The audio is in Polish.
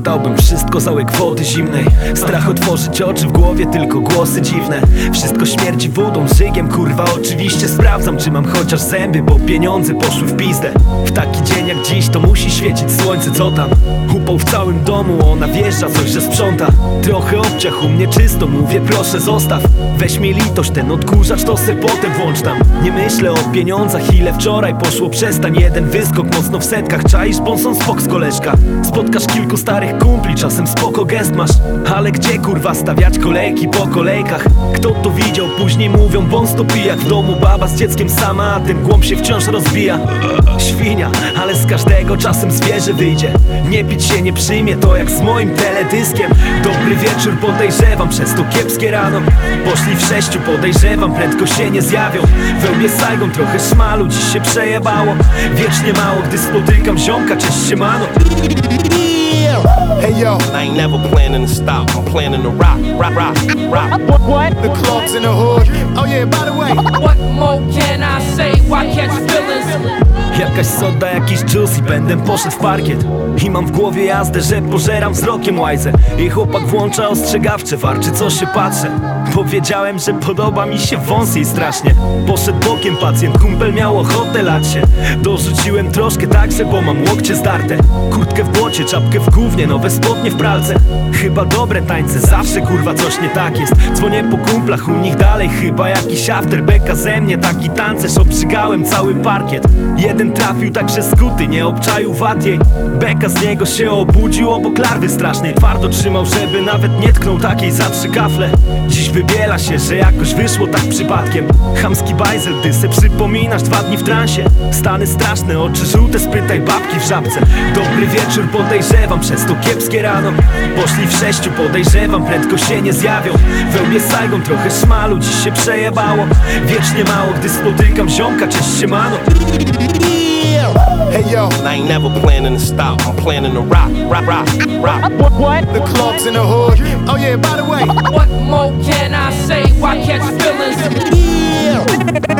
Oddałbym wszystko za łyk wody zimnej. Strach otworzyć oczy, w głowie tylko głosy dziwne. Wszystko śmierdzi wodą, żygiem, kurwa oczywiście. Sprawdzam, czy mam chociaż zęby, bo pieniądze poszły w pizdę. W taki dzień jak dziś to musi świecić słońce, co tam? Upał w całym domu, ona wjeżdża, coś że sprząta. Trochę obciach u mnie czysto, mówię proszę zostaw. Weź mi litość, ten odkurzacz to se potem włącz tam. Nie myślę o pieniądzach, ile wczoraj poszło, przestań. Jeden wyskok mocno w setkach, czaisz bonson spok z koleżka. Spotkasz kilku starych kumpli, czasem spoko gest masz. Ale gdzie kurwa stawiać kolejki po kolejkach? Kto to widział, później mówią bons to pijak. W domu baba z dzieckiem sama, a ten głąb się wciąż rozbija. Świnia, ale z każdego czasem zwierzę wyjdzie. Nie pić się nie przyjmie, to jak z moim teledyskiem. Dobry wieczór, podejrzewam, przez to kiepskie rano. Poszli w 6, podejrzewam, prędko się nie zjawią. Wełbie Saigon, trochę szmalu, dziś się przejebało. Wiecznie mało, gdy spotykam ziomka, cześć siemano. Hey yo, I ain't never planning to stop. I'm planning to rock. What? the clubs in the hood. Oh yeah, by the way, What more can I say? Why catch feelings? Jakaś soda, jakiś juice i będę poszedł w parkiet. I mam w głowie jazdę, że pożeram wzrokiem łajzę. I chłopak włącza ostrzegawcze, warczy co się patrzę. Powiedziałem, że podoba mi się wąs jej strasznie. Poszedł bokiem pacjent, kumpel miał ochotę lać się. Dorzuciłem troszkę także, bo mam łokcie zdarte. Kurtkę w błocie, czapkę w gównie, nowe spodnie w pralce. Chyba dobre tańce, zawsze kurwa coś nie tak jest. Dzwonię po kumplach, u nich dalej chyba jakiś after. Beka ze mnie, taki tancerz, obrzygałem cały parkiet. Jeden trafił także skuty, nie obczaił wad jej. Beka z niego się obudził obok larwy strasznej. Twardo trzymał, żeby nawet nie tknął takiej za 3 kafle. Dziś wybiela się, że jakoś wyszło tak przypadkiem. Chamski bajzel, ty se przypominasz 2 dni w transie. Stany straszne, oczy żółte, spytaj babki w żabce. Dobry wieczór, podejrzewam, przez to kiepskie rano. Poszli w 6, podejrzewam, prędko się nie zjawią. Wełbie Saigon, trochę szmalu, dziś się przejebało. Wiecznie mało, gdy spotykam ziomka, cześć siemano. hey yo, I ain't never planning to stop. I'm planning to rock. What? the clubs in the hood. Oh yeah, by the way, What more can I say? Why catch feelings?